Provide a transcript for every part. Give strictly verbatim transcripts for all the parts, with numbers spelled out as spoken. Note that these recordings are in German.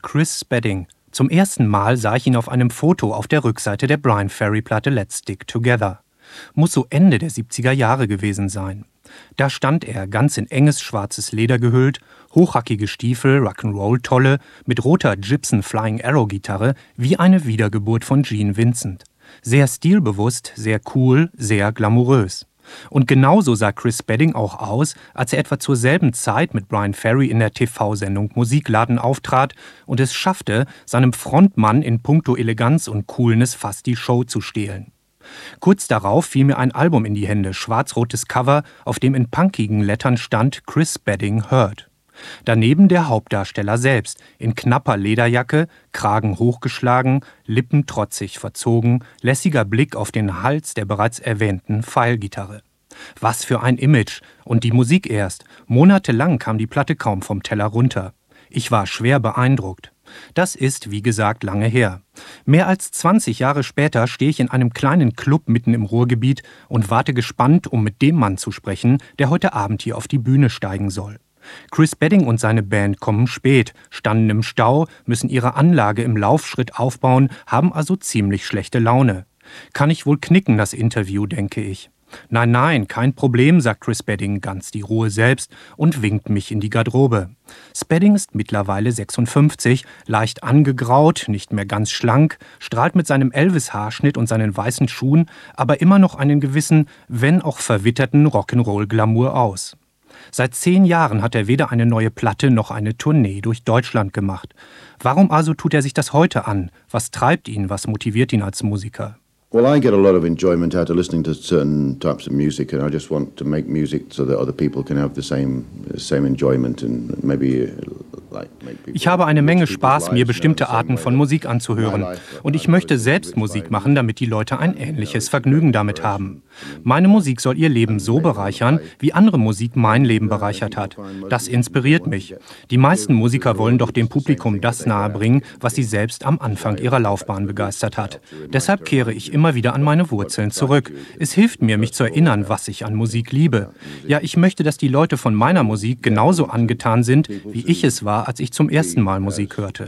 Chris Spedding. Zum ersten Mal sah ich ihn auf einem Foto auf der Rückseite der Bryan Ferry-Platte Let's Stick Together. Muss so Ende der siebziger Jahre gewesen sein. Da stand er, ganz in enges schwarzes Leder gehüllt, hochhackige Stiefel, Rock'n'Roll-Tolle, mit roter Gibson Flying Arrow-Gitarre, wie eine Wiedergeburt von Gene Vincent. Sehr stilbewusst, sehr cool, sehr glamourös. Und genauso sah Chris Spedding auch aus, als er etwa zur selben Zeit mit Bryan Ferry in der T V-Sendung Musikladen auftrat und es schaffte, seinem Frontmann in puncto Eleganz und Coolness fast die Show zu stehlen. Kurz darauf fiel mir ein Album in die Hände, schwarz-rotes Cover, auf dem in punkigen Lettern stand Chris Spedding Hurt. Daneben der Hauptdarsteller selbst, in knapper Lederjacke, Kragen hochgeschlagen, Lippen trotzig verzogen, lässiger Blick auf den Hals der bereits erwähnten Pfeilgitarre. Was für ein Image! Und die Musik erst. Monatelang kam die Platte kaum vom Teller runter. Ich war schwer beeindruckt. Das ist, wie gesagt, lange her. Mehr als zwanzig Jahre später stehe ich in einem kleinen Club mitten im Ruhrgebiet und warte gespannt, um mit dem Mann zu sprechen, der heute Abend hier auf die Bühne steigen soll. Chris Spedding und seine Band kommen spät, standen im Stau, müssen ihre Anlage im Laufschritt aufbauen, haben also ziemlich schlechte Laune. Kann ich wohl knicken, das Interview, denke ich. Nein, nein, kein Problem, sagt Chris Spedding, ganz die Ruhe selbst, und winkt mich in die Garderobe. Spedding ist mittlerweile sechsundfünfzig, leicht angegraut, nicht mehr ganz schlank, strahlt mit seinem Elvis-Haarschnitt und seinen weißen Schuhen aber immer noch einen gewissen, wenn auch verwitterten Rock'n'Roll-Glamour aus. Seit zehn Jahren hat er weder eine neue Platte noch eine Tournee durch Deutschland gemacht. Warum also tut er sich das heute an? Was treibt ihn? Was motiviert ihn als Musiker? Well, I get a lot of enjoyment out of listening to certain types of music, and I just want to make music so that other people can have the same same enjoyment and maybe like make people. Ich habe eine Menge Spaß, mir bestimmte Arten von Musik anzuhören, und ich möchte selbst Musik machen, damit die Leute ein ähnliches Vergnügen damit haben. Meine Musik soll ihr Leben so bereichern, wie andere Musik mein Leben bereichert hat. Das inspiriert mich. Die meisten Musiker wollen doch dem Publikum das nahebringen, was sie selbst am Anfang ihrer Laufbahn begeistert hat. Deshalb kehre ich immer immer wieder an meine Wurzeln zurück. Es hilft mir, mich zu erinnern, was ich an Musik liebe. Ja, ich möchte, dass die Leute von meiner Musik genauso angetan sind, wie ich es war, als ich zum ersten Mal Musik hörte.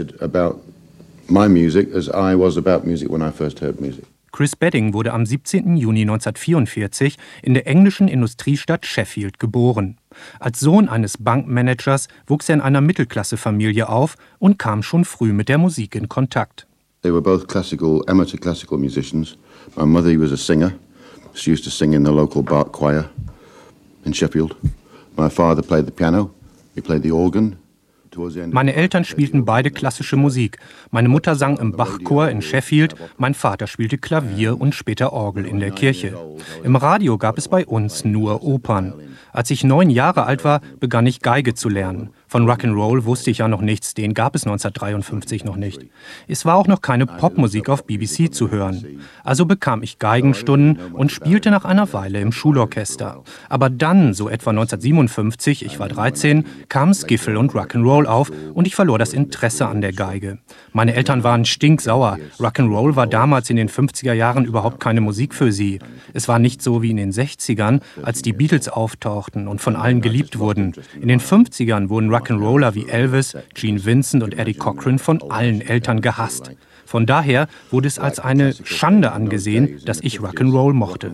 Chris Spedding wurde am siebzehnten Juni neunzehnhundertvierundvierzig in der englischen Industriestadt Sheffield geboren. Als Sohn eines Bankmanagers wuchs er in einer Mittelklassefamilie auf und kam schon früh mit der Musik in Kontakt. They were both classical, amateur classical musicians. My mother was a singer. She used to sing in the local Bach choir in Sheffield. My father played the piano. He played the organ. Meine Eltern spielten beide klassische Musik. Meine Mutter sang im Bachchor in Sheffield, mein Vater spielte Klavier und später Orgel in der Kirche. Im Radio gab es bei uns nur Opern. Als ich neun Jahre alt war, begann ich Geige zu lernen. Von Rock'n'Roll wusste ich ja noch nichts, den gab es neunzehnhundertdreiundfünfzig noch nicht. Es war auch noch keine Popmusik auf B B C zu hören. Also bekam ich Geigenstunden und spielte nach einer Weile im Schulorchester. Aber dann, so etwa neunzehnhundertsiebenundfünfzig, ich war dreizehn, kamen Skiffle und Rock'n'Roll auf und ich verlor das Interesse an der Geige. Meine Eltern waren stinksauer. Rock'n'Roll war damals in den fünfziger Jahren überhaupt keine Musik für sie. Es war nicht so wie in den sechzigern, als die Beatles auftauchten und von allen geliebt wurden. In den fünfzigern wurden Rock'n'Roller wie Elvis, Gene Vincent und Eddie Cochran von allen Eltern gehasst. Von daher wurde es als eine Schande angesehen, dass ich Rock'n'Roll mochte.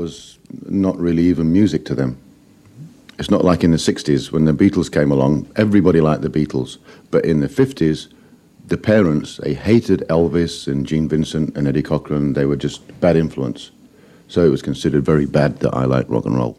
It's not like in the sixties when the Beatles came along, everybody liked the Beatles. But in the fifties, the parents, they hated Elvis and Gene Vincent and Eddie Cochran. They were just bad influence. So it was considered very bad that I liked rock and roll.